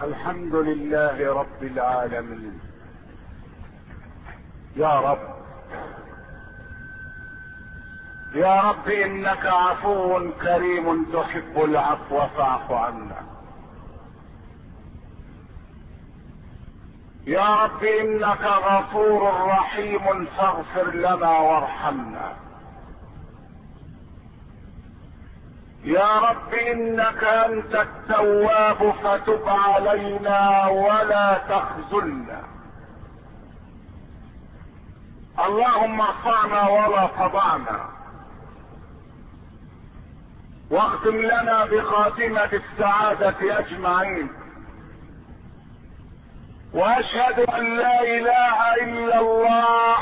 الحمد لله رب العالمين. يا رب يا رب انك عفو كريم تحب العفو فاعف عنا. يا رب انك غفور رحيم فاغفر لنا وارحمنا. يا رب انك انت التواب فتب علينا ولا تخذلنا. اللهم ارفعنا ولا تضعنا، واختم لنا بخاتمة السعادة اجمعين. واشهد ان لا اله الا الله.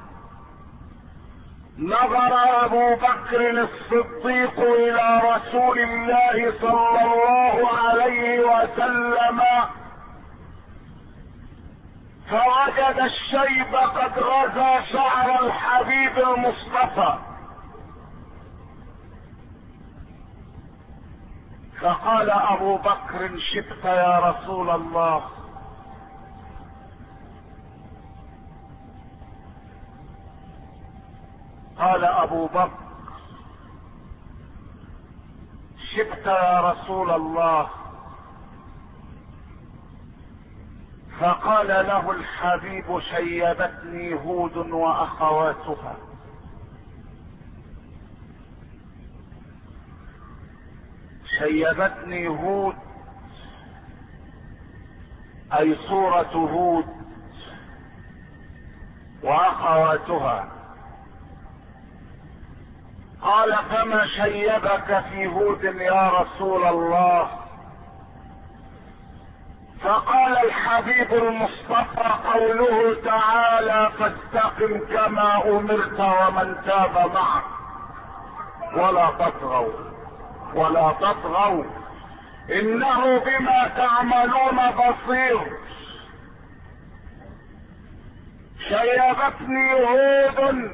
نظر ابو بكر الصديق الى رسول الله صلى الله عليه وسلم فوجد الشيب قد غزا شعر الحبيب المصطفى، فقال ابو بكر شبت يا رسول الله. قال ابو بكر شبت يا رسول الله. فقال له الحبيب شيبتني هود واخواتها. شيبتني هود اي صورة هود واخواتها. قال فما شيبك في هود يا رسول الله؟ فقال الحبيب المصطفى قوله تعالى فاستقم كما امرت ومن تاب معك ولا تطغوا انه بما تعملون بصير. شيبتني هود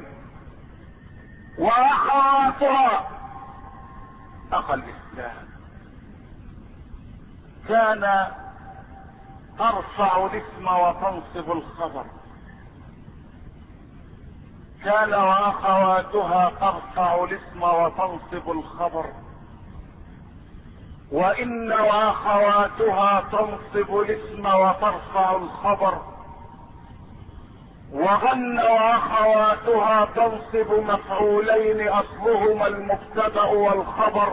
واخواتها. اخ الاسلام كان ترفع الاسم وتنصب الخبر، كان واخواتها ترفع الاسم وتنصب الخبر، وان واخواتها تنصب الاسم وترفع الخبر، وغن واخواتها تنصب مفعولين اصلهما المبتدأ والخبر،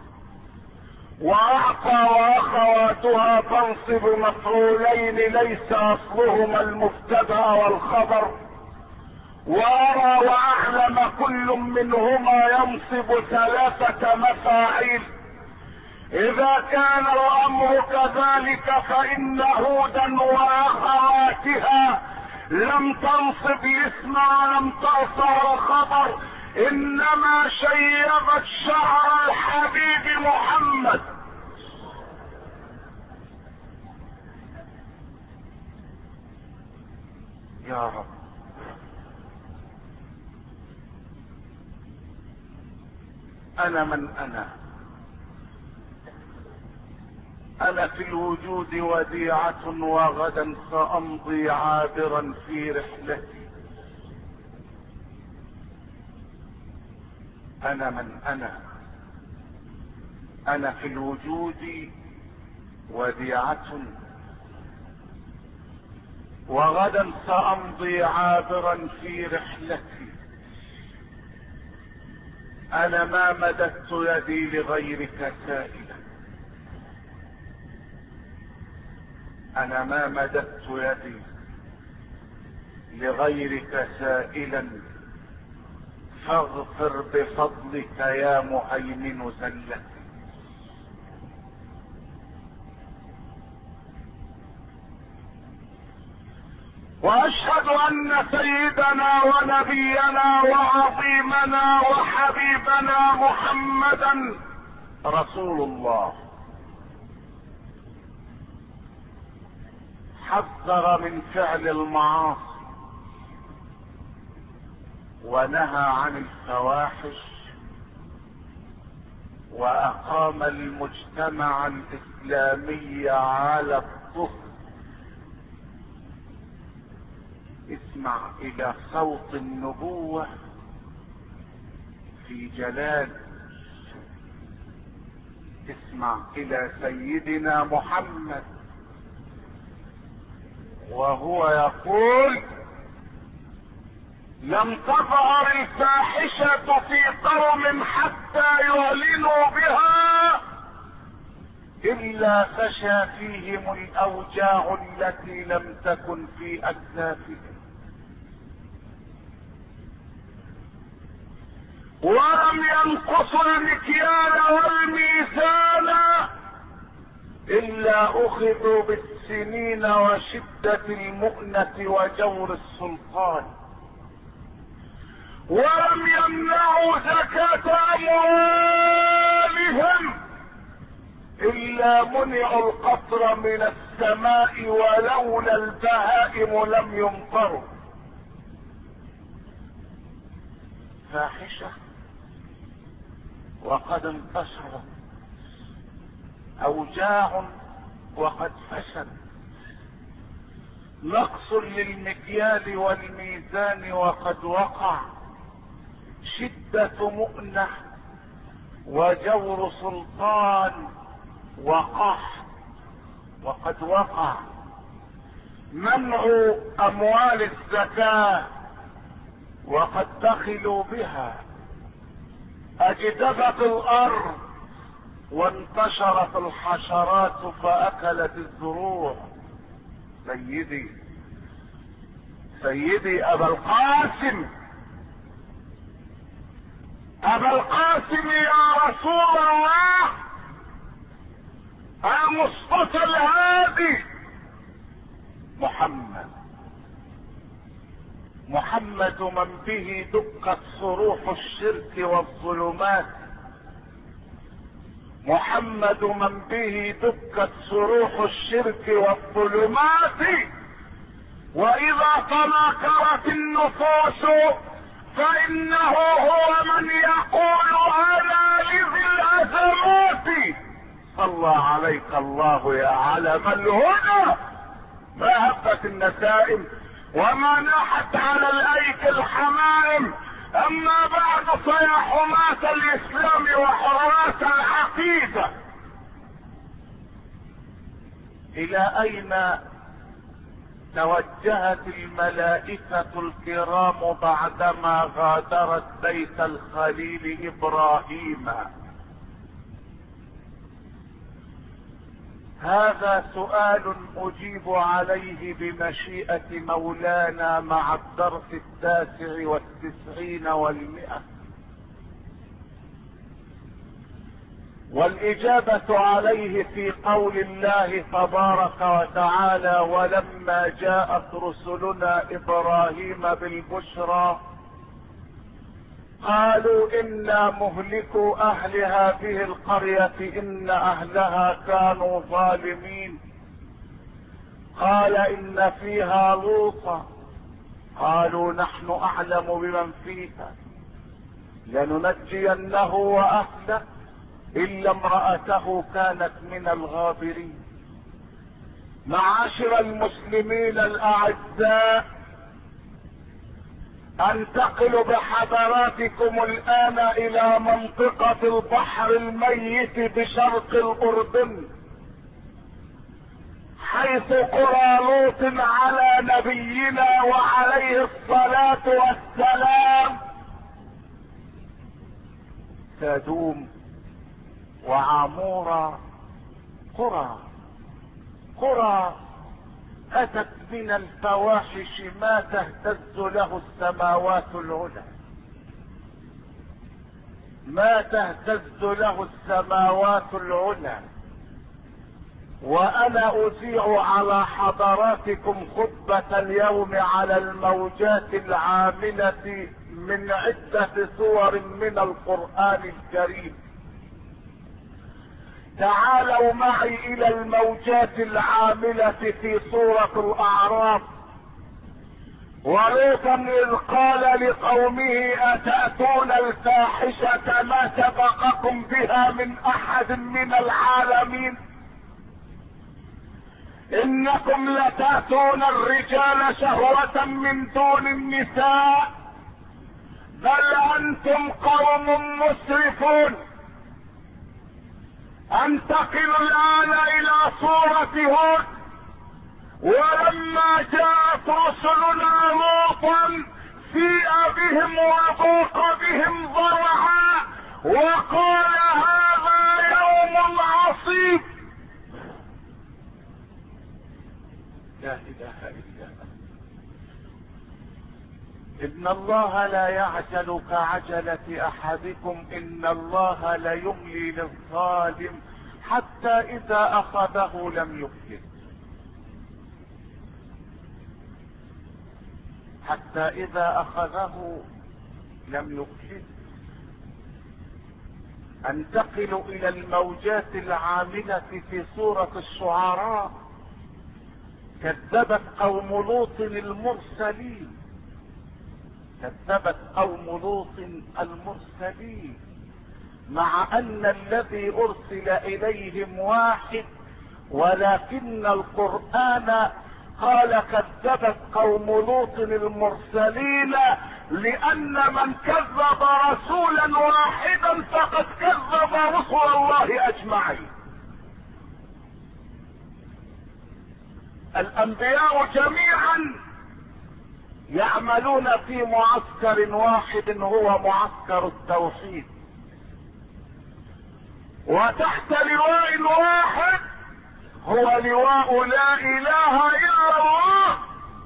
واعطى واخواتها تنصب مفعولين ليس اصلهما المبتدأ والخبر، وارى واعلم كل منهما ينصب ثلاثة مفاعيل. اذا كان الامر كذلك فان هودا واخواتها لم تنصب الاسم ولم ترفع الخبر، انما شيبت شعر الحبيب محمد. يا رب انا من انا في الوجود وديعة وغدا سامضي عابرا في رحلتي. انا من انا في الوجود وديعة وغدا سامضي عابرا في رحلتي. انا ما مددت يدي لغيرك سائلا، انا ما مددت يدي لغيرك سائلا، فاغفر بفضلك يا مهيمن زلتي. واشهد ان سيدنا ونبينا وعظيمنا وحبيبنا محمدا رسول الله حذر من فعل المعاصي ونهى عن الفواحش واقام المجتمع الاسلامي على الطهر. اسمع الى صوت النبوة في جلال، اسمع الى سيدنا محمد وهو يقول: لم تظهر الفاحشة في قوم حتى يعلنوا بها الا فشى فيهم الاوجاع التي لم تكن في اكتافهم، ولم ينقصوا المكيال والميزان الا اخذوا بالسنين وشدة المؤنة وجور السلطان، ولم يمنعوا زكاة اموالهم الا منعوا القطر من السماء ولولا البهائم لم يمطروا. فاحشة وقد انتشرت، اوجاع وقد فشت، نقص للمكيال والميزان وقد وقع، شدة مؤنة وجور سلطان وقحط وقد وقع، منع اموال الزكاة وقد دخلوا بها، اجدبت الارض وانتشرت الحشرات فاكلت الزروع. سيدي ابا القاسم يا رسول الله، المصطفى الهادي محمد من به دقت صروح الشرك والظلمات، محمد من به دقت صروح الشرك والظلمات، واذا تناكرت النفوس فانه هو من يقول انا لذي الازمات. صلى عليك الله يا علم الهدى، ما هبت النسائم وما ناحت على الايك الحمائم. اما بعد فيا حماة الاسلام وحراس العقيدة، الى اين توجهت الملائكة الكرام بعدما غادرت بيت الخليل ابراهيم؟ هذا سؤال اجيب عليه بمشيئة مولانا مع الدرس 99 و100، والاجابة عليه في قول الله تبارك وتعالى: ولما جاءت رسلنا ابراهيم بالبشرى قالوا انا مهلكو اهل هذه القرية ان اهلها كانوا ظالمين. قال ان فيها لوطا، قالوا نحن اعلم بمن فيها لننجينه واهله الا امرأته كانت من الغابرين. معاشر المسلمين الاعزاء، انتقل بحضراتكم الان الى منطقة البحر الميت بشرق الاردن، حيث قرى لوط على نبينا وعليه الصلاة والسلام، سدوم وعمورة، قرى اتت من الفواحش ما تهتز له السماوات العلى، ما تهتز له السماوات العلى. وانا اذيع على حضراتكم خطبة اليوم على الموجات العاملة من عدة سور من القرآن الكريم. تعالوا معي الى الموجات العاملة في سورة الاعراف، ولوطا اذ قال لقومه اتأتون الفاحشة ما سبقكم بها من احد من العالمين انكم لتأتون الرجال شهوة من دون النساء بل انتم قوم مسرفون. انتقل الان الى صورة هود. ولما جاءت رسلنا لوطا سيء بهم وضاق بهم ذرعا وقال هذا يوم عصيب. لا اله الا الله. ان الله لا يعجل كعجلة احدكم ان الله ليملي للظالم حتى اذا اخذه لم يفلت. حتى اذا اخذه لم يفلت. انتقل الى الموجات العاملة في سورة الشعراء. كذبت قوم لوط المرسلين. كذبت قوم لوط المرسلين مع ان الذي ارسل اليهم واحد، ولكن القرآن قال كذبت قوم لوط المرسلين لان من كذب رسولا واحدا فقد كذب رسل الله اجمعين. الانبياء جميعا يعملون في معسكر واحد هو معسكر التوحيد، وتحت لواء واحد هو لواء لا اله الا الله.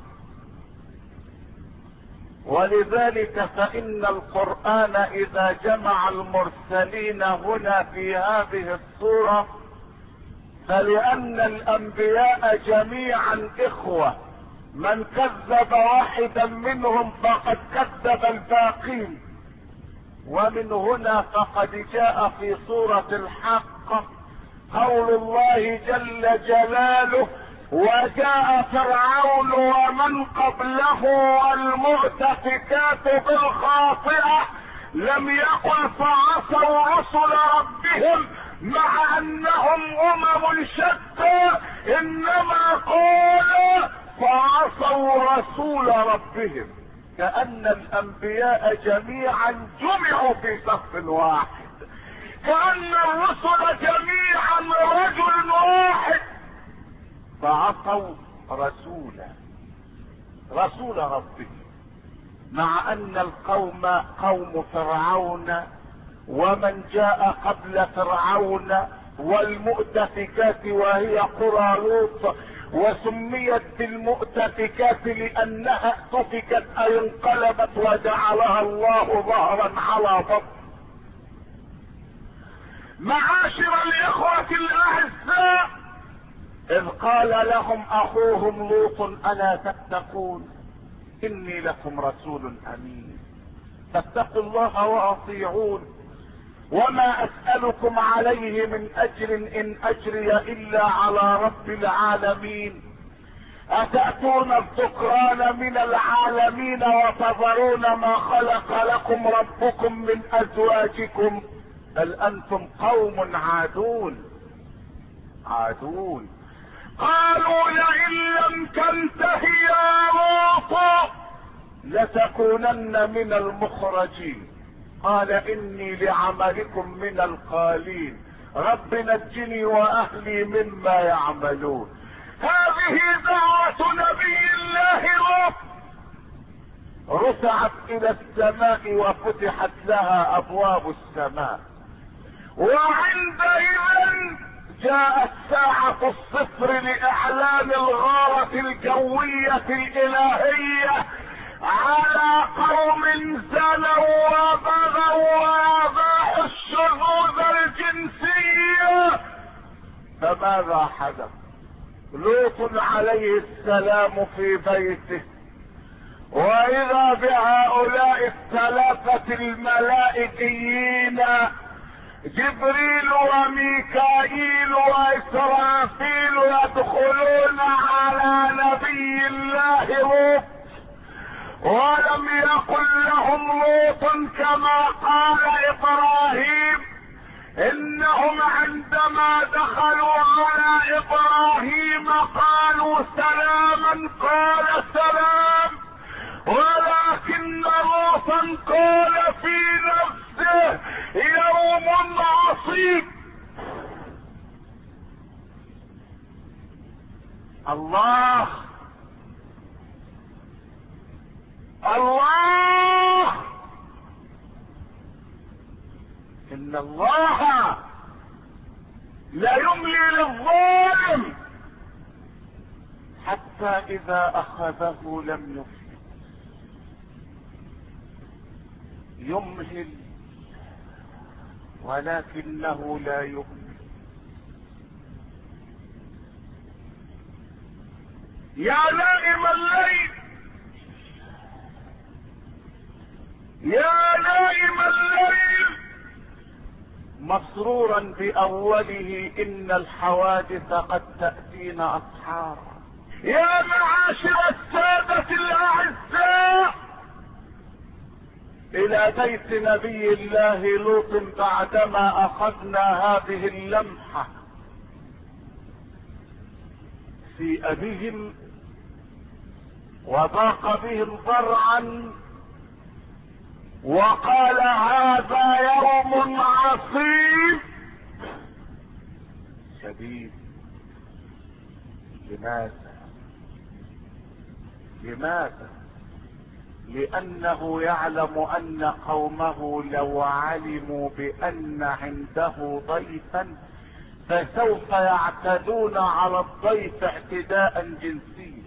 ولذلك فان القرآن اذا جمع المرسلين هنا في هذه الصورة فلان الانبياء جميعا اخوة، من كذب واحدا منهم فقد كذب الباقين. ومن هنا فقد جاء في سورة الحق قول الله جل جلاله وجاء فرعون ومن قبله والمؤتفكات بالخاطئة لم يقل فعصوا رسل ربهم مع انهم امم شتى، انما قالوا فعصوا رسول ربهم، كأن الانبياء جميعا جمعوا في صف واحد، كأن الرسل جميعا رجل واحد فعصوا رسول ربهم، مع ان القوم قوم فرعون ومن جاء قبل فرعون والمؤتفكات وهي قرى لوط، وسميت بالمؤتفكات لانها اتفكت اي انقلبت وجعلها الله ظهرا على بطن. معاشر الاخوة الاعزاء، اذ قال لهم اخوهم لوط الا تتقون اني لكم رسول امين فاتقوا الله واطيعون وما اسألكم عليه من اجر ان اجري الا على رب العالمين. اتأتون الذكران من العالمين وتذرون ما خلق لكم ربكم من ازواجكم بل انتم قوم عادون. قالوا لئن لم تنته يا لوط لتكونن من المخرجين. قال اني لعملكم من القالين رب نجني واهلي مما يعملون. هذه دعوة نبي الله لوط. رفعت الى السماء وفتحت لها ابواب السماء، وعندئذ جاءت ساعة الصفر لاعلان الغارة الجوية الالهية على قوم زنوا وبغوا واباحوا الشذوذ الجنسية. فماذا حدث؟ لوط عليه السلام في بيته، واذا بهؤلاء الثلاثة الملائكيين جبريل وميكائيل واسرافيل يدخلون على نبي الله لوط ولم يقل لهم لوط كما قال ابراهيم. انهم عندما دخلوا على ابراهيم قالوا سلاما، قال سلام، ولكن لوطا قال في نفسه يوم عصيب. الله الله، ان الله لا يملي للظالم حتى اذا اخذه لم يفلت. يمهل ولكنه لا يهمل. يا نائم الليل، يا نائم الليل، مسرورا بأوله إن الحوادث قد تأتينا أسحارا. يا معاشر السادة الأعزاء، إلى بيت نبي الله لوط بعدما أخذنا هذه اللمحة في أبيهم وضاق بهم ذرعا وقال هذا يوم عصيب شديد. لماذا؟ لأنه يعلم أن قومه لو علموا بأن عنده ضيفا فسوف يعتدون على الضيف اعتداء جنسيا.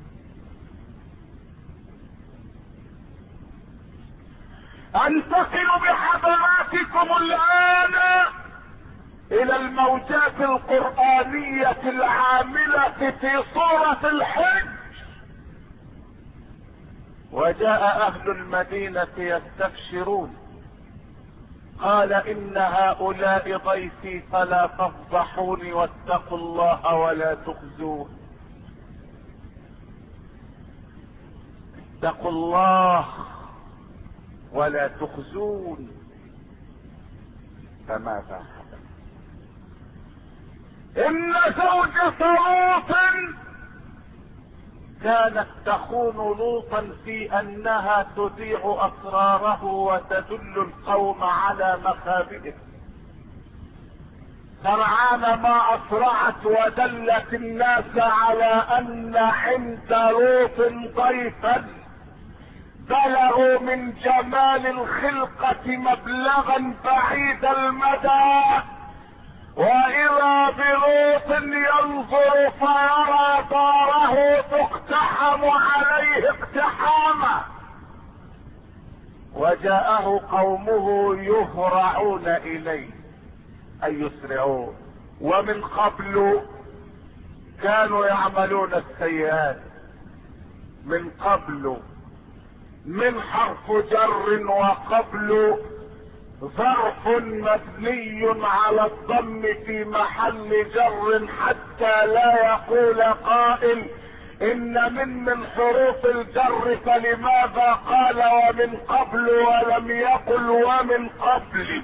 انتقل بحضراتكم الآن إلى الموجات القرآنية العاملة في سورة الحج. وجاء أهل المدينة يستبشرون، قال إن هؤلاء ضيفي فلا تفضحوني واتقوا الله ولا تخزون. اتقوا الله ولا تخزون. فماذا حدث؟ إن زوجة لوط كانت تخون لوطا في أنها تذيع أسراره وتدل القوم على مخابئه. سرعان ما أسرعت ودلت الناس على أن عند لوط ضيفا بلغوا من جمال الخلقة مبلغا بعيد المدى، وإذا بلوط ينظر فيرى داره تقتحم عليه اقتحاما. وجاءه قومه يهرعون إليه أي يسرعون. ومن قبل كانوا يعملون السيئات، من قبل من حرف جر وقبل ظرف مبني على الضم في محل جر حتى لا يقول قائل ان من حروف الجر، فلماذا قال ومن قبل ولم يقل ومن قبل؟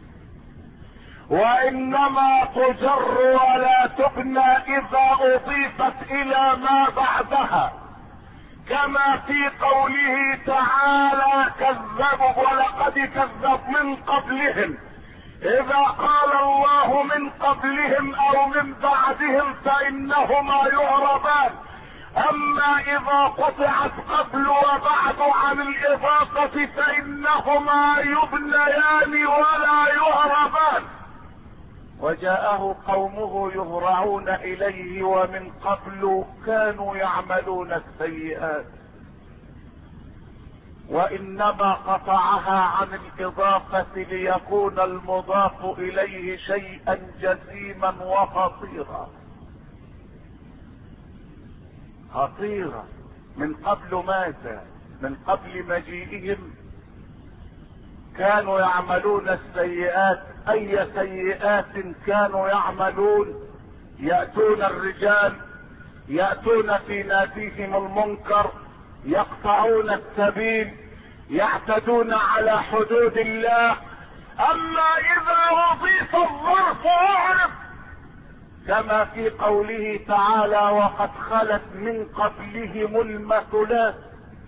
وانما تجر ولا تبنى اذا اضيفت الى ما بعدها، كما في قوله تعالى كذبوا ولقد كذب من قبلهم. اذا قال الله من قبلهم او من بعدهم فانهما يعربان، اما اذا قطعت قبل وبعد عن الاضافة فانهما يبنيان ولا يعربان. وجاءه قومه يهرعون اليه ومن قبل كانوا يعملون السيئات، وانما قطعها عن الاضافة ليكون المضاف اليه شيئا جسيما وخطيرا. خطيرا من قبل ماذا؟ من قبل مجيئهم كانوا يعملون السيئات. اي سيئات كانوا يعملون؟ يأتون الرجال، يأتون في ناديهم المنكر، يقطعون السبيل، يعتدون على حدود الله. اما اذا وضيف الظرف اعرف، كما في قوله تعالى وقد خلت من قبلهم المثلات،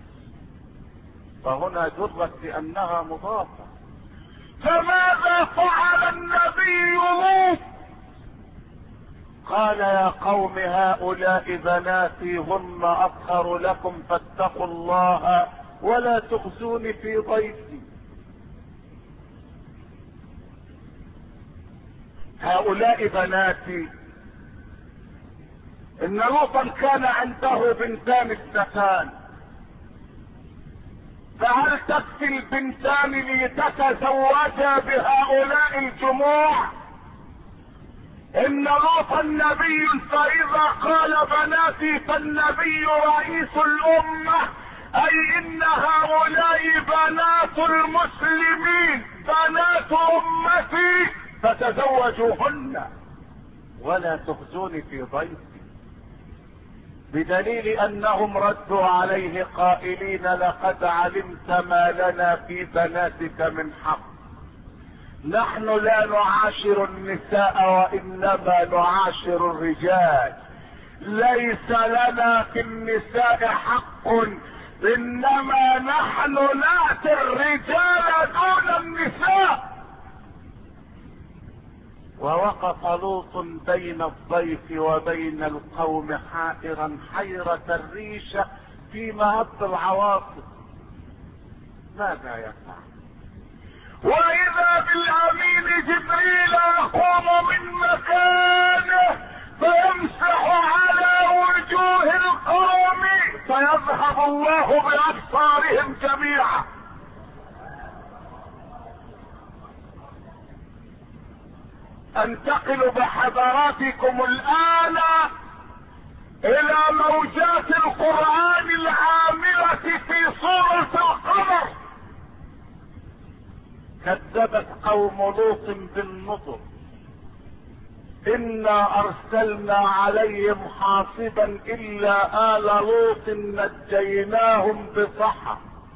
فهنا جرت لانها مضافة. فماذا فعل النبي لوط؟ قال يا قوم هؤلاء بناتي هن اطهر لكم فاتقوا الله ولا تخزوني في ضيفي. هؤلاء بناتي، ان لوطا كان عنده بنتان اثنتان، فهل تكفي البنتان لتتزوجا بهؤلاء الجموع؟ ان لوطا نبي، فاذا قال بناتي فالنبي رئيس الامة، اي ان هؤلاء بنات المسلمين، بنات امتي، فتزوجوهن ولا تخزوني في ضيفي. بدليل انهم ردوا عليه قائلين لقد علمت ما لنا في بناتك من حق، نحن لا نعاشر النساء وانما نعاشر الرجال، ليس لنا في النساء حق، انما نحن ناتي الرجال دون النساء. ووقف لوط بين الضيف وبين القوم حائرا حيرة الريشة في مهب العواصف، ماذا يفعل؟ واذا بالامين جبريل يقوم من مكانه فيمسح على وجوه القوم فيذهب الله بابصارهم جميعا. انتقل بحضراتكم الان الى موجات القرآن العاملة في سورة القمر. كذبت قوم لوط بالنذر، انا ارسلنا عليهم حاصبا الا آل لوط نجيناهم بسحر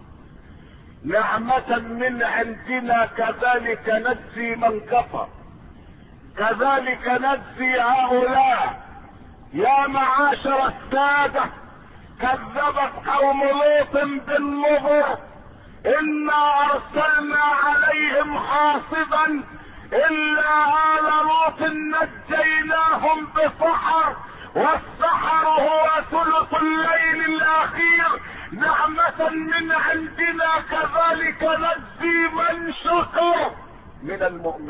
نعمة من عندنا كذلك نجزي من كفر، كذلك نجزي هؤلاء. يا معاشر السادة، كذبت قوم لوط بالنذر، انا ارسلنا عليهم حاصبا الا آل لوط نجيناهم بسحر، والسحر هو ثلث الليل الاخير نعمة من عندنا كذلك نجزي من شكر من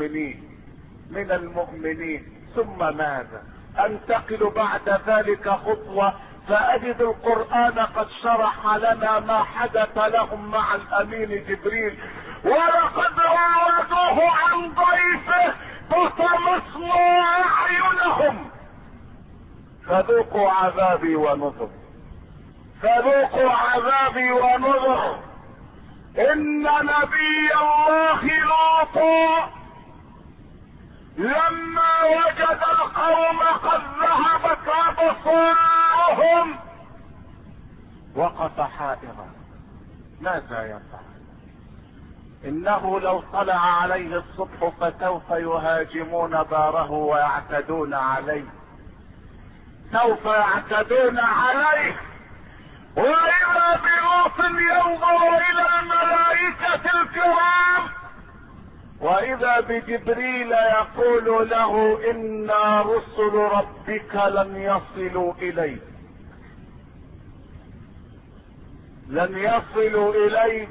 المؤمنين. ثم ماذا؟ انتقل بعد ذلك خطوة فاجد القرآن قد شرح لنا ما حدث لهم مع الامين جبريل. ولقد راودوه عن ضيفه فطمسنا اعينهم فذوقوا عذابي ونذر، فذوقوا عذابي ونذر. ان نبي الله لوط لما وجد القوم قد ذهبت ابصارهم وقف حائرا، ماذا يفعل؟ انه لو طلع عليه الصبح فسوف يهاجمون داره ويعتدون عليه، سوف يعتدون عليه. واذا بلوط ينظر الى الملائكة الكرام، واذا بجبريل يقول له ان رسل ربك لن يصلوا اليك، لن يصلوا اليك،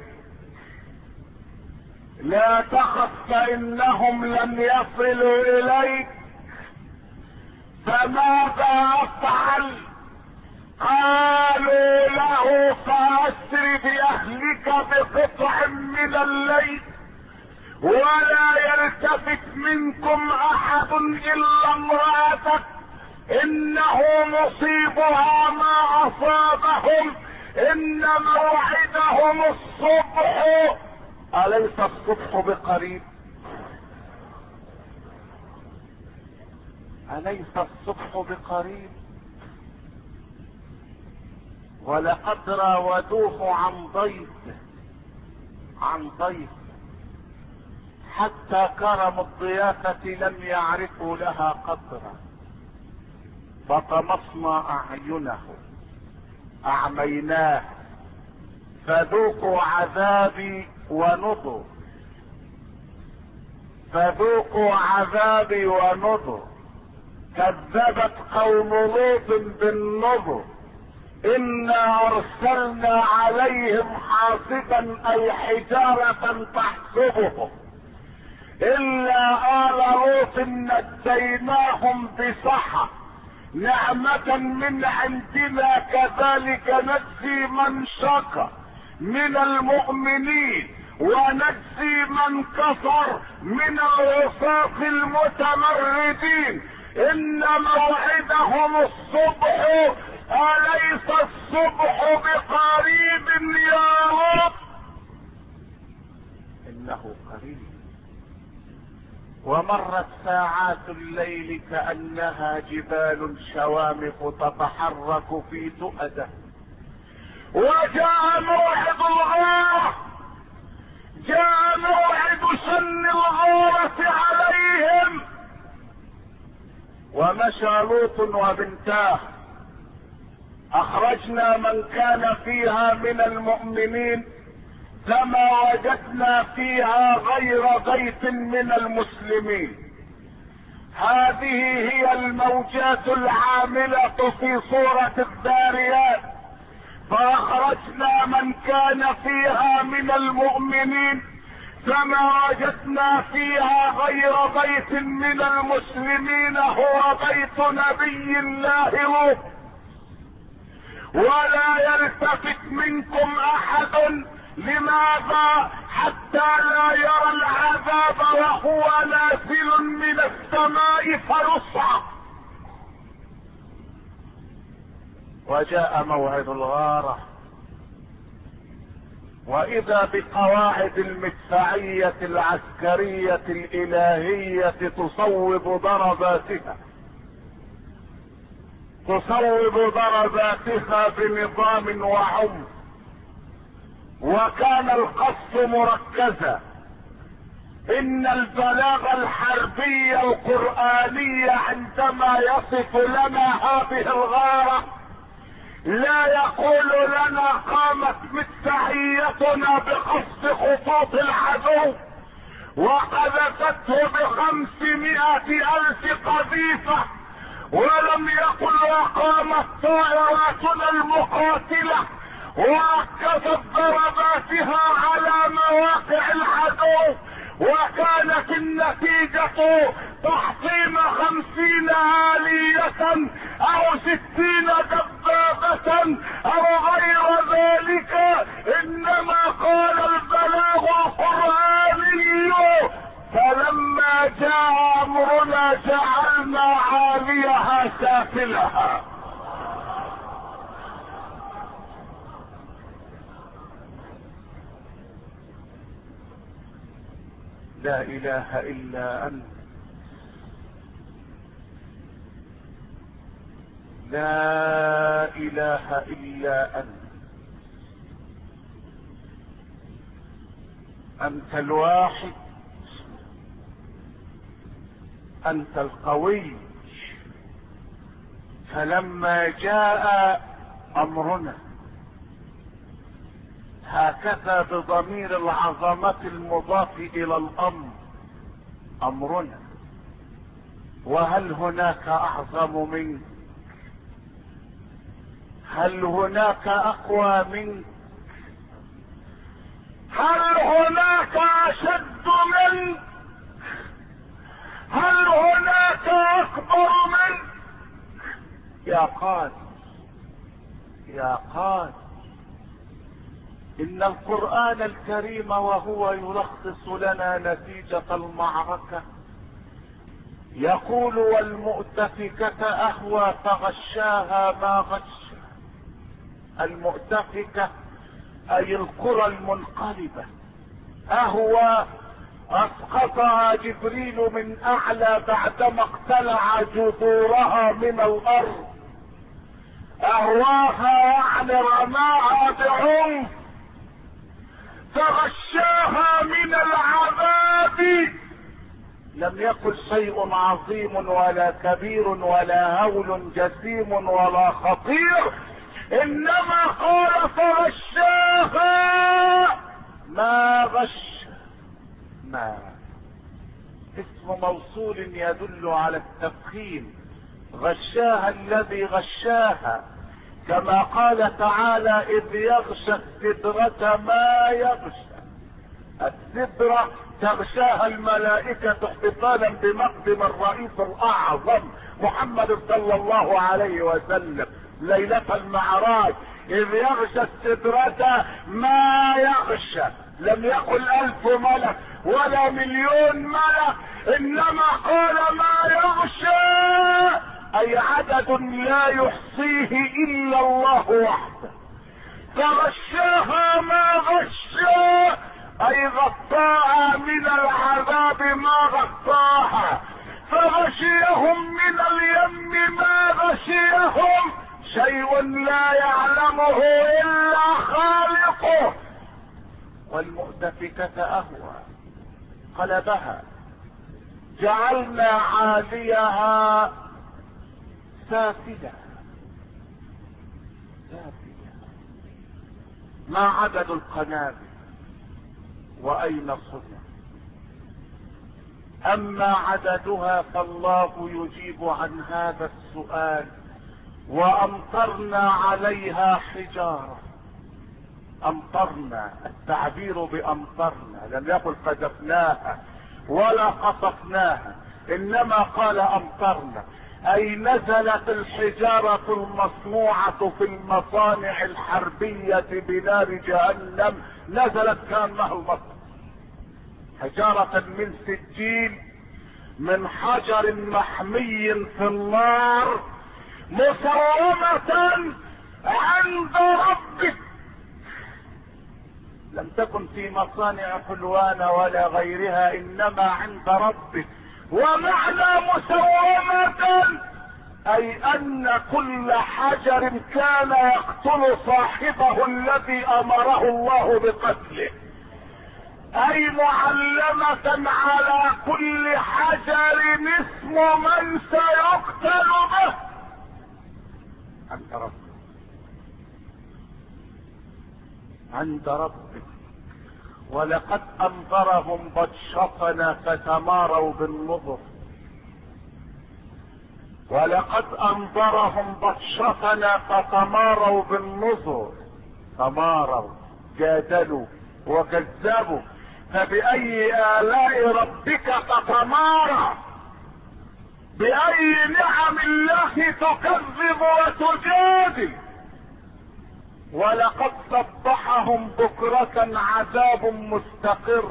لا تخف فانهم لن يصلوا اليك. فماذا افعل؟ قالوا له فاسر باهلك بقطع من الليل ولا يلتفت منكم احد الا امرأتك انه مصيبها ما اصابهم ان موعدهم الصبح اليس الصبح بقريب؟ اليس الصبح بقريب؟ ولقد راودوه عن ضيف حتى كرم الضيافة لم يعرفوا لها قدرا، فطمسنا أعينه أعميناه فذوقوا عذابي ونذر، فذوقوا عذابي ونذر. كذبت قوم لوط بالنذر، إنا أرسلنا عليهم حاصبا أي حجارة تحسبهم إلا آل لوط نجيناهم بسحر نعمة من عندنا كذلك نجزي من شكر من المؤمنين ونجزي من كفر من العصاة المتمردين. إن موعدهم الصبح أليس الصبح بقريب يا رب؟ إنه قريب. ومرت ساعات الليل كأنها جبال شوامخ تتحرك في تؤده. وجاء موعد الغارة، جاء موعد شن الغارة عليهم. ومشى لوط وبنتاه، اخرجنا من كان فيها من المؤمنين فما وجدنا فيها غير بيت من المسلمين. هذه هي الموجات العاملة في سورة الذاريات. فاخرجنا من كان فيها من المؤمنين فما وجدنا فيها غير بيت من المسلمين هو بيت نبي الله لوط. ولا يلتفت منكم احد. لماذا؟ حتى لا يرى العذاب وهو نازل من السماء فيصعق. وجاء موعد الغارة، واذا بقواعد المدفعية العسكرية الالهية تصوب ضرباتها بنظام وعنف. وكان القصف مركزا. ان البلاغ الحربي القرآني عندما يصف لنا هذه الغارة لا يقول لنا قامت مدفعيتنا بقصف خطوط العدو وقذفته ب500,000 قذيفة، ولم يقل وقامت طائراتنا المقاتلة وركزت ضرباتها على مواقع العدو، وكانت النتيجة تحطيم 50 آلية او 60 دبابة او غير ذلك. انما قال البلاغ القرآني فلما جاء امرنا جعلنا عاليها سافلها. لا اله الا انت، لا اله الا انت. انت الواحد، انت القوي. فلما جاء امرنا هكذا بضمير العظمة المضاف الى الامر، امرنا. وهل هناك اعظم منك؟ هل هناك اقوى منك؟ هل هناك اشد منك؟ هل هناك اكبر منك؟ يا قادر، يا قادر. ان القرآن الكريم وهو يلخص لنا نتيجة المعركة يقول والمؤتفكة اهوى فغشاها ما غش. المؤتفكة اي القرى المنقلبة. اهوى اسقطها جبريل من اعلى بعدما اقتلع جذورها من الارض. اهواها يعني رماها بعنف، فغشاها من العذاب. لم يقل شيء عظيم ولا كبير ولا هول جسيم ولا خطير، انما قال فغشاها ما غش. ما اسم موصول يدل على التفخيم، غشاها الذي غشاها، كما قال تعالى اذ يغشى السدرة ما يغشى. السدرة تغشاها الملائكة احتفالا بمقدم الرئيس الاعظم محمد صلى الله عليه وسلم ليلة المعراج. اذ يغشى السدرة ما يغشى، لم يقل 1000 ملك ولا مليون ملك، انما قال ما يغشى، اي عدد لا يحصيه الا الله وحده. فغشاها ما غشى، اي غطاها من العذاب ما غطاها. فغشيهم من اليم ما غشيهم، شيء لا يعلمه الا خالقه. والمؤتفكة اهوى قلبها، جعلنا عاليها سافلة. ما عدد القنابل واين صنع؟ اما عددها فالله يجيب عن هذا السؤال. وامطرنا عليها حجارة. امطرنا، التعبير بامطرنا، لم يقل قذفناها ولا قصفناها، انما قال امطرنا، اي نزلت الحجارة المصنوعة في المصانع الحربية بنار جهنم، نزلت كأنها المطر، حجارة من سجيل، من حجر محمي في النار، مسومة عند ربك. لم تكن في مصانع حلوان ولا غيرها، انما عند ربك. ومعنى مسومة اي ان كل حجر كان يقتل صاحبه الذي امره الله بقتله، اي معلمة على كل حجر اسم من سيقتل به عند ربك. عند ربك. ولقد انذرهم بطشتنا فتماروا بالنظر. ولقد انذرهم بطشتنا فتماروا بالنظر. تماروا، جادلوا وكذبوا، فبأي آلاء ربك تتمارى؟ بأي نعم الله تكذب وتجادل؟ ولقد صبحهم بكرة عذاب مستقر.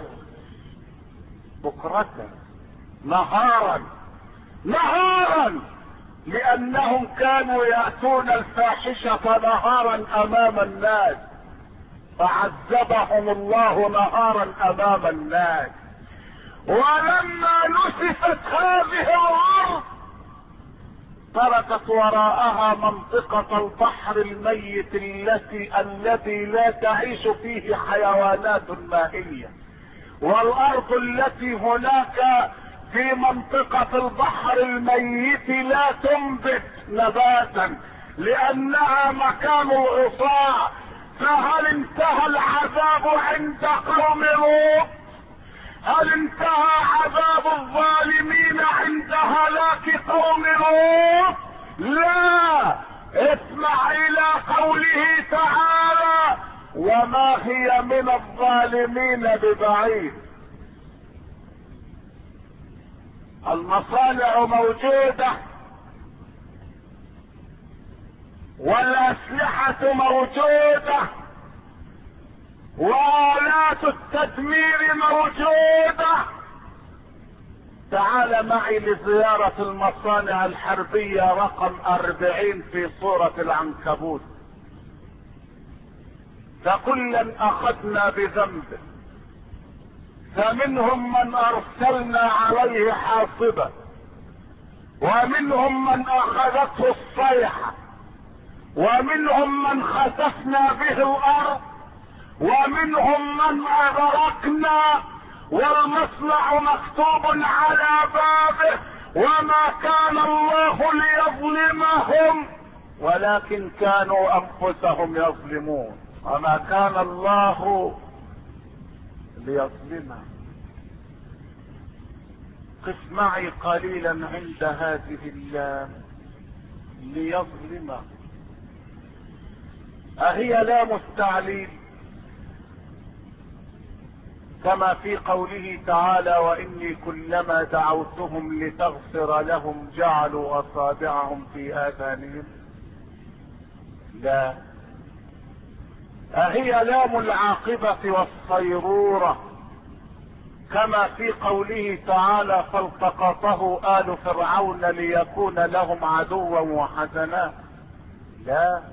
بكرة، نهارا، نهارا، لأنهم كانوا يأتون الفاحشة نهارا أمام الناس، فعذبهم الله نهارا أمام الناس. ولما نسفت هذه الأرض تركت وراءها منطقة البحر الميت الذي لا تعيش فيه حيوانات مائية، والأرض التي هناك في منطقة البحر الميت لا تنبت نباتا لأنها مكان العصاة. فهل انتهى العذاب عند قوم لوط؟ هل انتهى عذاب الظالمين عند هلاك قوم لوط؟ لا. اسمع الى قوله تعالى وما هي من الظالمين ببعيد. المصانع موجودة والاسلحة موجودة وآلات التدمير موجودة. تعال معي لزيارة المصانع الحربية رقم 40 في سورة العنكبوت. فكلا اخذنا بذنبه، فمنهم من ارسلنا عليه حاصبا، ومنهم من اخذته الصيحة، ومنهم من خسفنا به الارض، ومنهم من اغرقنا، والمصنع مكتوب على بابه. وما كان الله ليظلمهم ولكن كانوا انفسهم يظلمون. وما كان الله ليظلمهم. قف معي قليلا عند هذه اللام، ليظلمهم. أهي لام التعليل كما في قوله تعالى: وإني كلما دعوتهم لتغفر لهم جعلوا أصابعهم في آذانهم؟ لا. أهي لام العاقبة والصيرورة كما في قوله تعالى: فالتقطه آل فرعون ليكون لهم عدوا وحزنا؟ لا.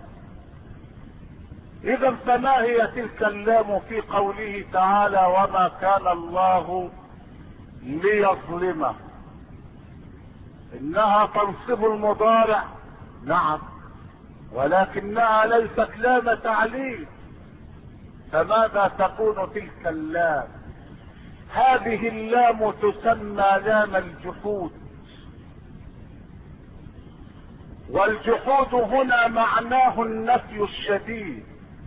إذا فما هي تلك اللام في قوله تعالى: وما كان الله ليظلمه؟ إنها تنصب المضارع، نعم، ولكنها ليست لام تعليل. فماذا تكون تلك اللام؟ هذه اللام تسمى لام الجحود. والجحود هنا معناه النفي الشديد،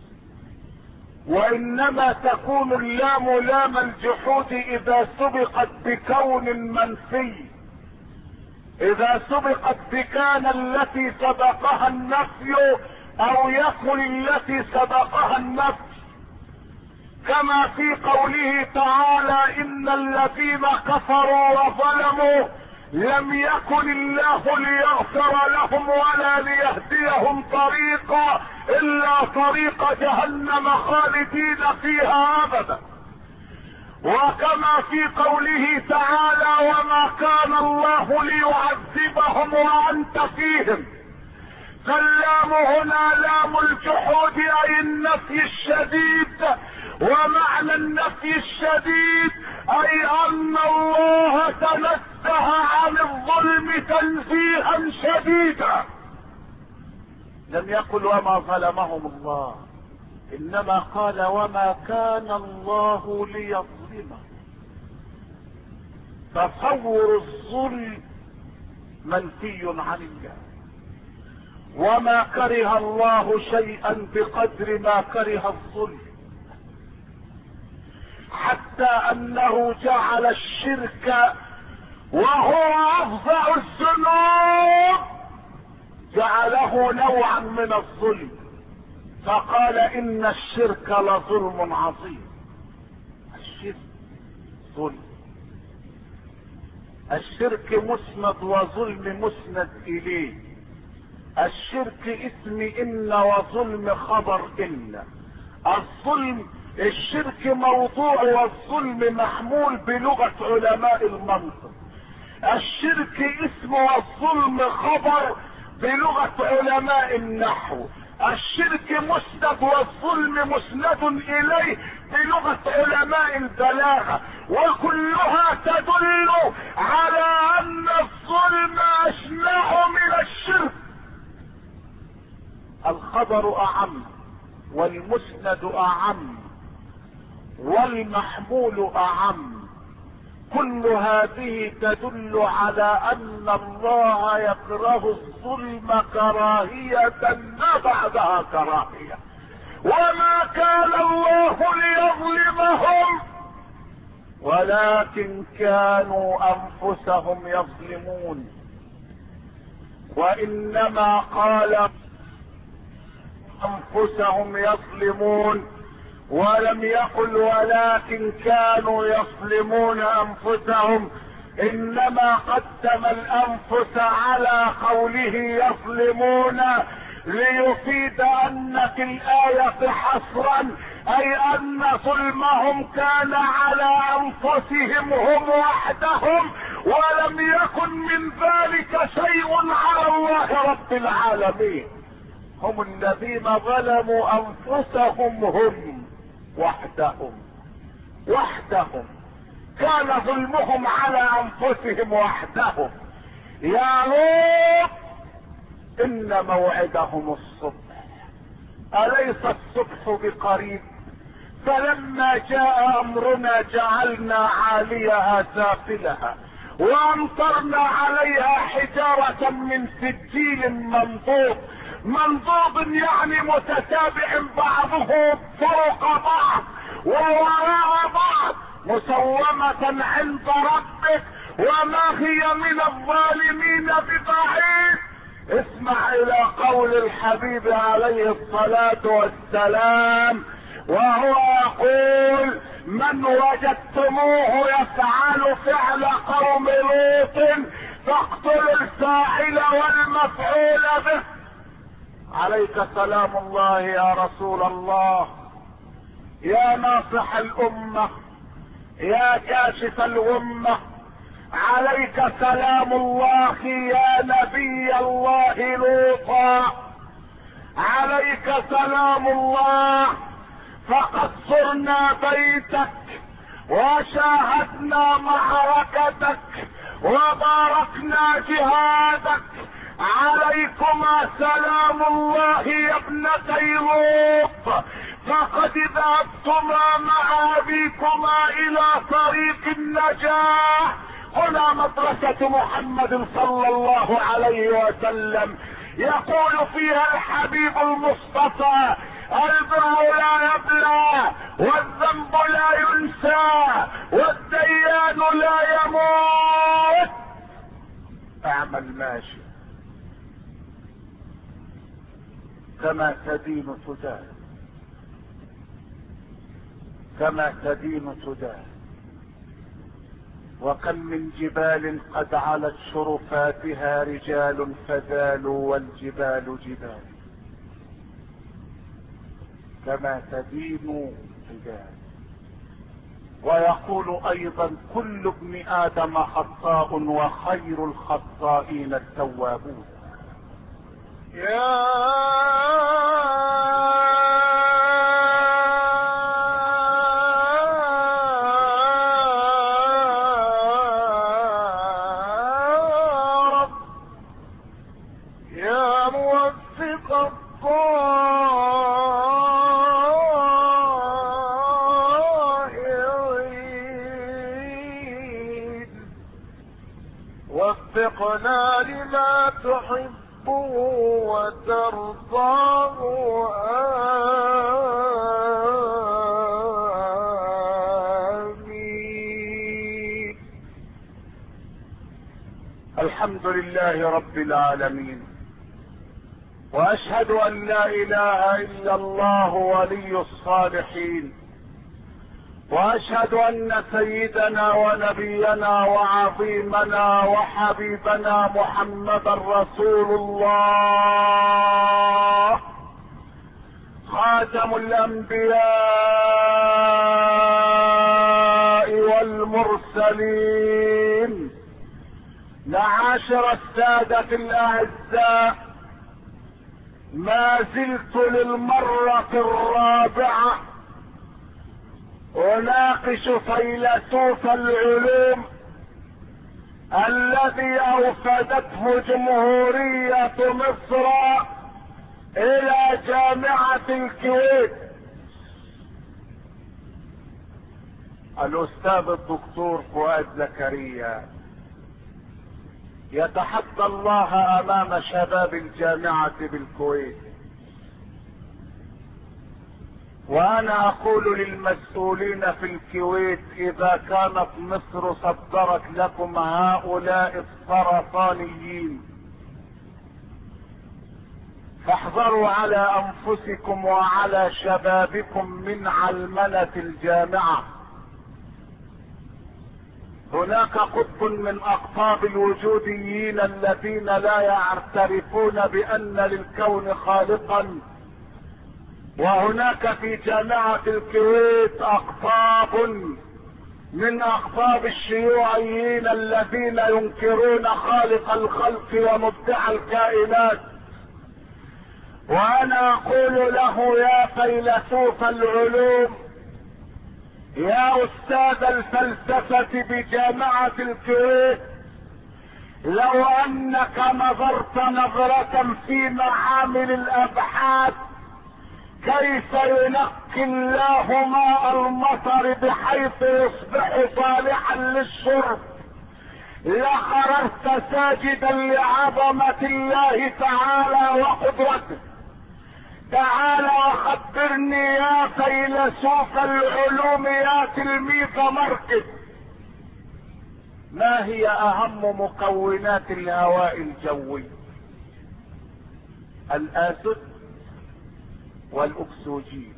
وانما تكون اللام لام الجحود اذا سبقت بكون منفي، اذا سبقت بكان التي سبقها النفي او يكن التي سبقها النفي، كما في قوله تعالى: ان الذين كفروا وظلموا لم يكن الله ليغفر لهم ولا ليهديهم طريقا الا طريق جهنم خالدين فيها ابدا. وكما في قوله تعالى: وما كان الله ليعذبهم وانت فيهم. فاللام هنا لام الجحود اي النفي الشديد، ومعنى النفي الشديد اي ان الله تنزه عن الظلم تنزيها شديدا. لم يقل وما ظلمهم الله، انما قال وما كان الله ليظلمهم. تصور الظلم منفي عن الله، وما كره الله شيئا بقدر ما كره الظلم، حتى انه جعل الشرك وهو افظع الذنوب جعله نوعا من الظلم، فقال ان الشرك لظلم عظيم. الشرك ظلم، الشرك مسند وظلم مسند اليه. الشرك اسم ان وظلم خبر ان. الظلم الشرك موضوع والظلم محمول بلغة علماء المنطق. الشرك اسم والظلم خبر بلغة علماء النحو. الشرك مسند والظلم مسند اليه بلغة علماء البلاغة، وكلها تدل على ان الظلم اشنع من الشرك. الخبر اعم والمسند اعم والمحمول اعم، كل هذه تدل على ان الله يكره الظلم كراهية ما بعدها كراهية. وما كان الله ليظلمهم ولكن كانوا انفسهم يظلمون. وانما قال انفسهم يظلمون ولم يقل ولكن كانوا يظلمون انفسهم، انما قدم الانفس على قوله يظلمون ليفيد ان في الآية حصرا اي ان ظلمهم كان على انفسهم هم وحدهم، ولم يكن من ذلك شيء على الله رب العالمين. هم الذين ظلموا انفسهم هم وحدهم كان ظلمهم على انفسهم وحدهم. يا لوط ان موعدهم الصبح، اليس الصبح بقريب؟ فلما جاء امرنا جعلنا عاليها سافلها وامطرنا عليها حجارة من سجيل منضود. منضود يعني متتابع بعضه فوق بعض ووراء بعض، مسومة عند ربك وما هي من الظالمين ببعيد. اسمع الى قول الحبيب عليه الصلاة والسلام وهو يقول: من وجدتموه يفعل فعل قوم لوط فاقتلوا الفاعل والمفعول به. عليك سلام الله يا رسول الله، يا ناصح الامة، يا كاشف الغمة، عليك سلام الله يا نبي الله لوطا، عليك سلام الله. فقد صرنا بيتك وشاهدنا معركتك وباركنا جهادك، عليكما سلام الله يا ابنتي لوط، فقد ذهبتما مع ابيكما الى طريق النجاح. هنا مدرسة محمد صلى الله عليه وسلم، يقول فيها الحبيب المصطفى: البر لا يبلى والذنب لا ينسى والديان لا يموت. اعمل ماشي كما تدين تدان، كما تدين تدان. وكم من جبال قد علت شرفاتها رجال فزالوا والجبال جبال، كما تدين تدان. ويقول ايضا: كل ابن ادم خطاء وخير الخطائين التوابون. يا رب يا موفق الطائعين، وفقنا لما تحب وترضاه. آمين. الحمد لله رب العالمين، واشهد ان لا اله الا الله ولي الصالحين، واشهد ان سيدنا ونبينا وعظيمنا وحبيبنا محمدا رسول الله، خاتم الانبياء والمرسلين. معاشر السادة الاعزاء، ما زلت للمرة الرابعة اناقش فيلسوف العلوم الذي اوفدته جمهورية مصر الى جامعة الكويت، الاستاذ الدكتور فؤاد زكريا، يتحدى الله امام شباب الجامعة بالكويت. وانا اقول للمسؤولين في الكويت: اذا كانت مصر صدرت لكم هؤلاء السرطانيين فاحذروا على انفسكم وعلى شبابكم من علمنة الجامعة. هناك قطب من اقطاب الوجوديين الذين لا يعترفون بان للكون خالقا، وهناك في جامعة الكويت اقطاب من اقطاب الشيوعيين الذين ينكرون خالق الخلق ومبدع الكائنات. وانا اقول له: يا فيلسوف العلوم، يا استاذ الفلسفة بجامعة الكويت، لو انك نظرت نظرة في معامل الابحاث كيف ينقي الله ماء المطر بحيث يصبح صالحا للشرب لخررت ساجدا لعظمة الله تعالى وقدرته. تعال وخبرني يا فيلسوف العلوم يا تلميذ مركز، ما هي اهم مكونات الهواء الجوي؟ الازوت والاكسجين.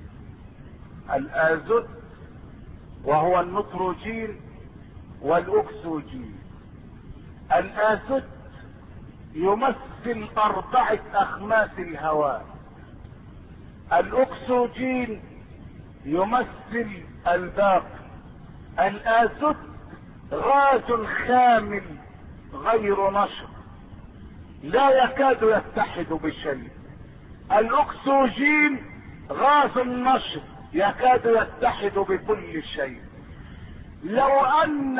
الازوت وهو النيتروجين والاكسجين. الازوت يمثل 4 اخماس الهواء، الاكسجين يمثل الباقي. الازوت غاز خامل غير نشط لا يكاد يتحد بشيء. الاكسجين غاز نشط يكاد يتحد بكل شيء. لو ان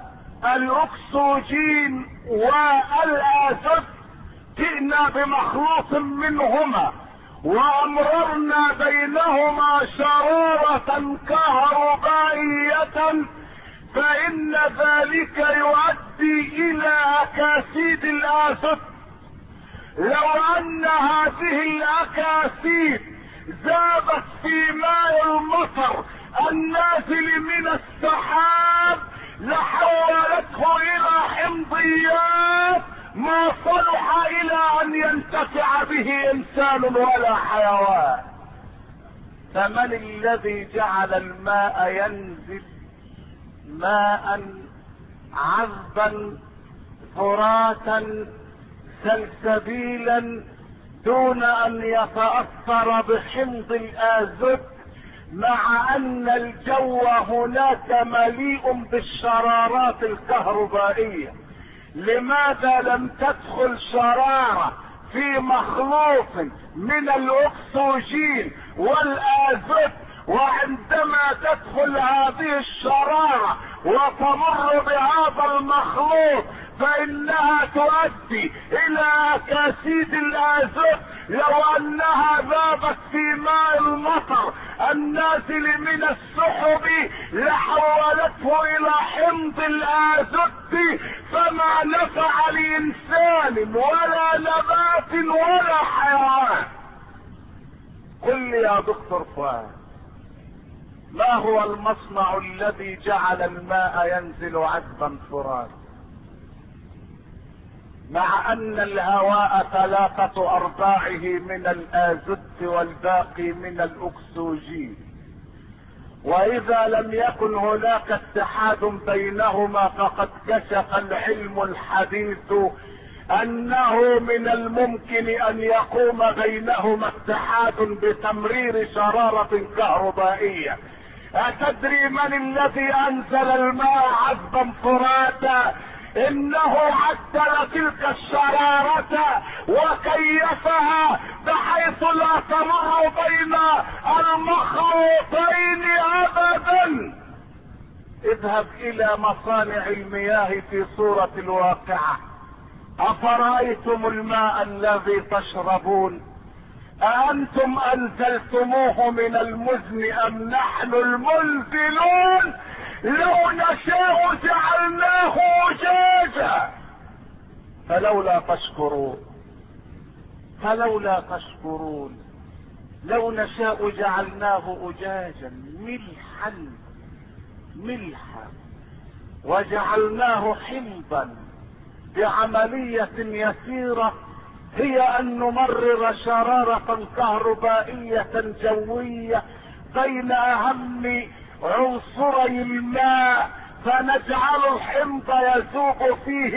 الاكسجين والازوت جئنا بمخلوط منهما وامررنا بينهما شرارة كهربائية فان ذلك يؤدي الى اكاسيد الازوت. لو ان هذه الاكاسيد ذابت في ماء المطر النازل من السحاب لحولته الى حمضيات ما صلح الى ان ينتفع به انسان ولا حيوان. فمن الذي جعل الماء ينزل ماء عذبا فراتا سلسبيلا دون ان يتأثر بحمض الازوت، مع ان الجو هناك مليء بالشرارات الكهربائية؟ لماذا لم تدخل شرارة في مخلوط من الاكسجين والازوت؟ وعندما تدخل هذه الشرارة وتمر بهذا المخلوط فانها تؤدي الى اكاسيد الازوت. لو انها ذابت في ماء المطر النازل من السحب لحولته الى حمض الازوت، فما نفع لانسان ولا نبات ولا حيوان. قل لي يا دكتور فؤاد، ما هو المصنع الذي جعل الماء ينزل عذبا فراتا مع ان الهواء 3/4 من الازوت والباقي من الاكسجين؟ واذا لم يكن هناك اتحاد بينهما فقد كشف العلم الحديث انه من الممكن ان يقوم بينهما اتحاد بتمرير شرارة كهربائية. اتدري من الذي انزل الماء عذبا فراتا؟ انه عدل تلك الشرارة وكيفها بحيث لا تمر بين المخلوطين ابدا. اذهب الى مصانع المياه في صورة الواقعة. افرأيتم الماء الذي تشربون أأنتم أنزلتموه من المزن أم نحن المنزلون؟ لو نشاء جعلناه أجاجا فلولا تشكرون. لو نشاء جعلناه أجاجا ملحا وجعلناه حمضا بعملية يسيرة هي ان نمرر شرارة كهربائية جوية بين اهم عنصري الماء فنجعل الحمض يذوب فيه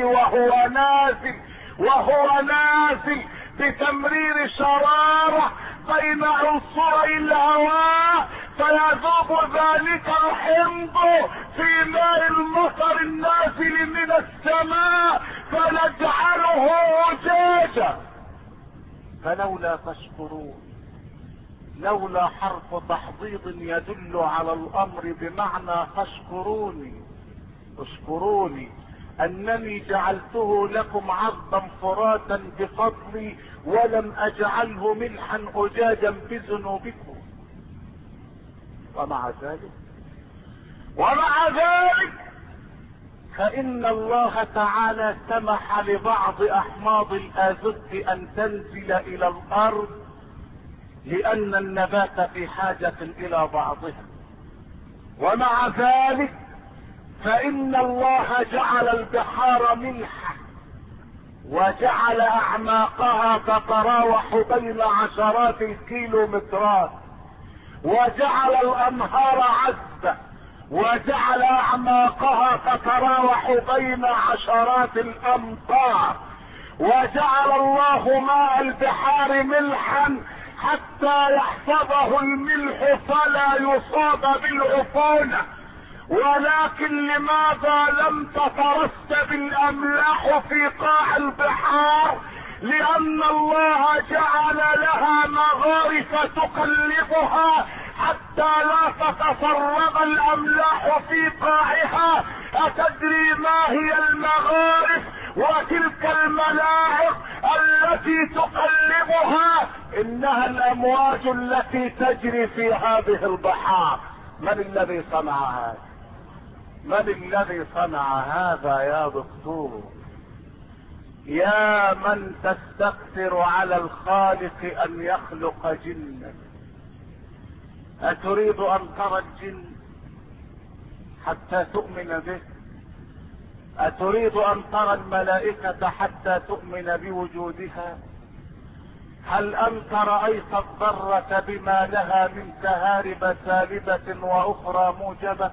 وهو نازل بتمرير شرارة بين عنصري الهواء فيذوب ذلك الحمض في ماء المطر النازل من السماء فنجعله أجاجا. فلولا تشكرون. لولا حرف تحضيض يدل على الامر بمعنى اشكروني انني جعلته لكم عذبا فراتا بفضلي ولم اجعله ملحا اجاجا بذنوبكم. ومع ذلك فان الله تعالى سمح لبعض احماض الازوت ان تنزل الى الارض لان النبات في حاجة الى بعضها. ومع ذلك فان الله جعل البحار ملحا وجعل اعماقها تتراوح بين عشرات الكيلومترات، وجعل الانهار عذبة وجعل اعماقها تتراوح بين عشرات الامتار، وجعل الله ماء البحار ملحا حتى يحفظه الملح فلا يصاب بالعفونة. ولكن لماذا لم تترسب الاملاح في قاع البحار؟ لان الله جعل لها مغارف تقلبها حتى لا تتسرب الاملاح في قاعها. اتدري ما هي المغارف وتلك الملاعق التي تقلبها؟ انها الامواج التي تجري في هذه البحار. من الذي صنع هذا؟ من الذي صنع هذا يا دكتور؟ يا من تستكثر على الخالق ان يخلق جنا، اتريد ان ترى الجن حتى تؤمن به؟ اتريد ان ترى الملائكة حتى تؤمن بوجودها؟ هل انت رأيت الذرة بما لها من تهارب سالبة واخرى موجبة؟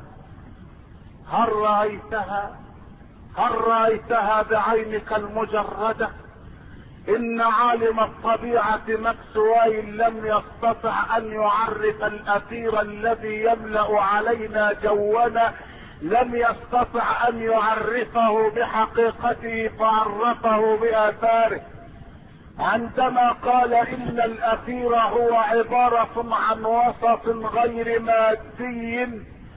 هل رأيتها بعينك المجردة؟ ان عالم الطبيعة ماكسويل لم يستطع ان يعرف الاثير الذي يملأ علينا جونا، لم يستطع ان يعرفه بحقيقته فعرفه باثاره، عندما قال ان الاثير هو عبارة عن وسط غير مادي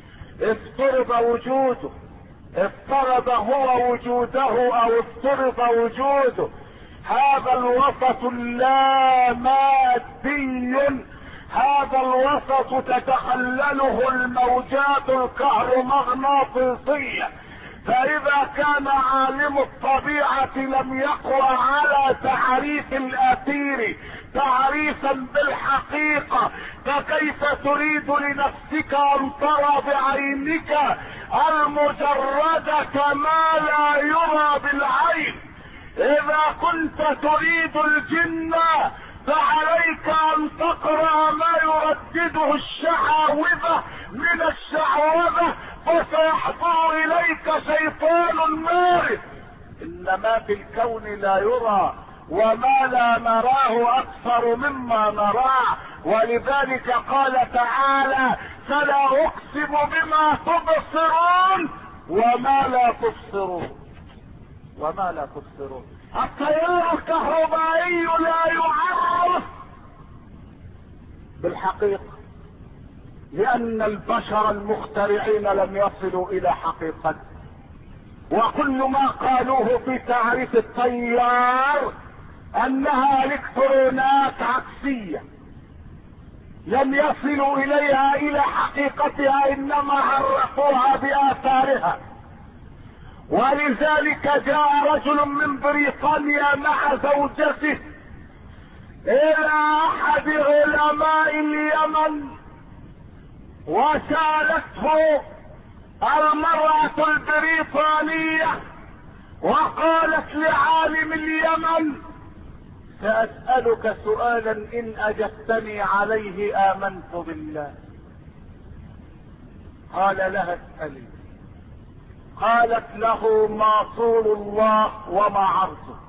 افترض هو وجوده او افترض وجوده. هذا الوسط لا مادي، هذا الوسط تتخلله الموجات الكهرومغناطيسية. فاذا كان عالم الطبيعة لم يقوى على تعريف الاثير تعريفا بالحقيقة، فكيف تريد لنفسك ان ترى بعينك المجردة ما لا يرى بالعين؟ اذا كنت تريد الجنة فعليك ان تقرأ ما يردده الشعاوذة من الشعوذة فسيحضر اليك شيطان مارد. ان ما في الكون لا يرى وما لا نراه اكثر مما نراه، ولذلك قال تعالى: فلا اقسم بما تبصرون وما لا تبصرون. التيار الكهربائي لا يعرف بالحقيقة لان البشر المخترعين لم يصلوا الى حقيقته، وكل ما قالوه في تعريف التيار انها الكترونات عكسية، لم يصلوا اليها الى حقيقتها انما عرفوها باثارها. ولذلك جاء رجل من بريطانيا مع زوجته الى احد علماء اليمن وسالته المرأة البريطانية وقالت لعالم اليمن: سأسألك سؤالا ان اجبتني عليه امنت بالله. قال لها: اسألي. قالت له: ما طول الله وما عرضه؟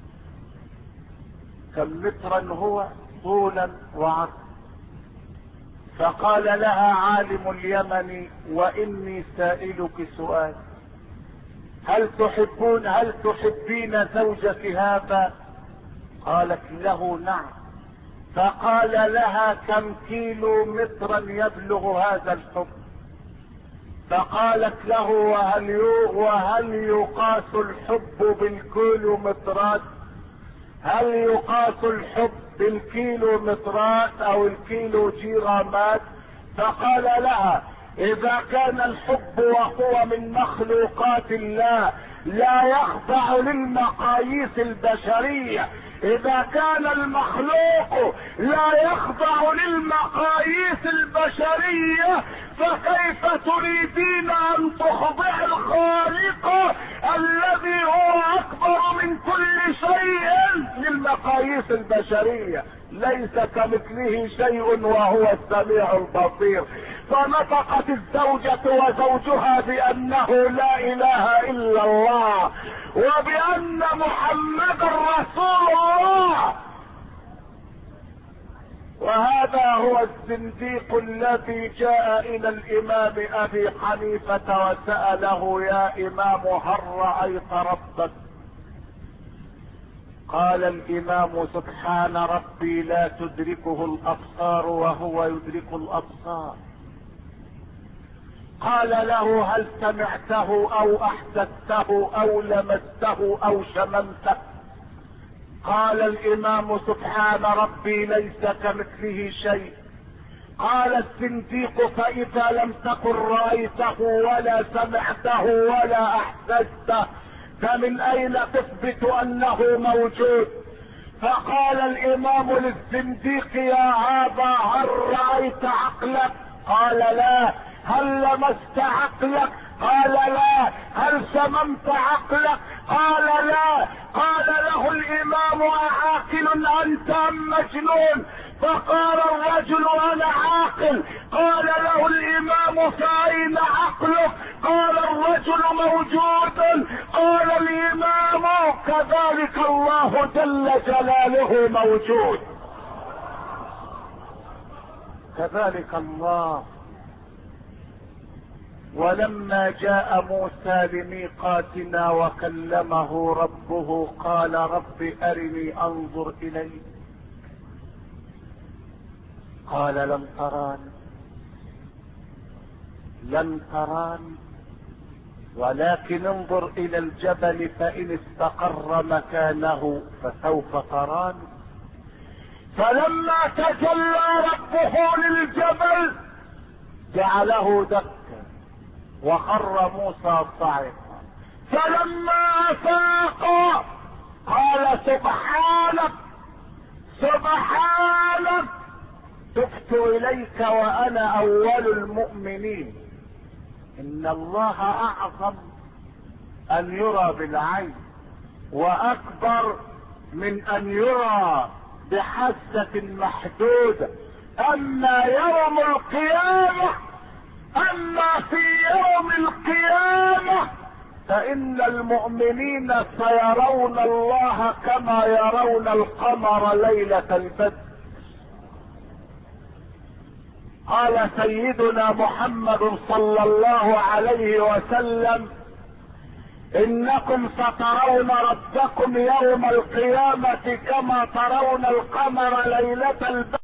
كم مترا هو طولا وعرضا؟ فقال لها عالم اليمن: واني سائلك سؤال، هل تحبين زوجك هذا؟ قالت له: نعم. فقال لها: كم كيلو مترا يبلغ هذا الحب؟ فقالت له وهل يقاس الحب بالكيلومترات؟ هل يقاس الحب بالكيلومترات او الكيلو جرامات؟ فقال لها اذا كان الحب وهو من مخلوقات الله لا يخضع للمقاييس البشرية، اذا كان المخلوق لا يخضع للمقاييس البشرية، فكيف تريدين ان تخضع الخالق الذي هو اكبر من كل شيء للمقاييس البشرية؟ ليس كمثله شيء وهو السميع البصير. فنطقت الزوجة وزوجها بانه لا اله الا الله وبان محمدا رسول الله. وهذا هو الزنديق الذي جاء الى الامام ابي حنيفة وسأله يا امام هل رأيت ربك؟ قال الامام سبحان ربي لا تدركه الابصار وهو يدرك الابصار. قال له هل سمعته او احسسته او لمسته او شممته؟ قال الامام سبحان ربي ليس كمثله شيء. قال الزنديق فاذا لم تكن رايته ولا سمعته ولا احسسته فمن اين تثبت انه موجود؟ فقال الامام للزنديق يا هذا هل رايت عقلك؟ قال لا. هل لمست عقلك؟ قال لا. هل شممت عقلك؟ قال لا. قال له الامام اعاقل انت ام مجنون؟ فقال الرجل انا عاقل. قال له الامام فاين عقلك؟ قال الرجل موجود. قال الامام كذلك الله جل جلاله موجود. كذلك الله. ولما جاء موسى لميقاتنا وكلمه ربه قال رب ارني انظر اليك. قال لن تراني ولكن انظر الى الجبل فان استقر مكانه فسوف تراني. فلما تجلى ربه للجبل جعله دكا وخر موسى صاعقا. فلما افاق قال سبحانك تبت اليك وانا اول المؤمنين. ان الله اعظم ان يرى بالعين واكبر من ان يرى بحاسة محدودة. اما في يوم القيامة فان المؤمنين سيرون الله كما يرون القمر ليلة البدر. قال سيدنا محمد صلى الله عليه وسلم انكم سترون ربكم يوم القيامة كما ترون القمر ليلة البدر.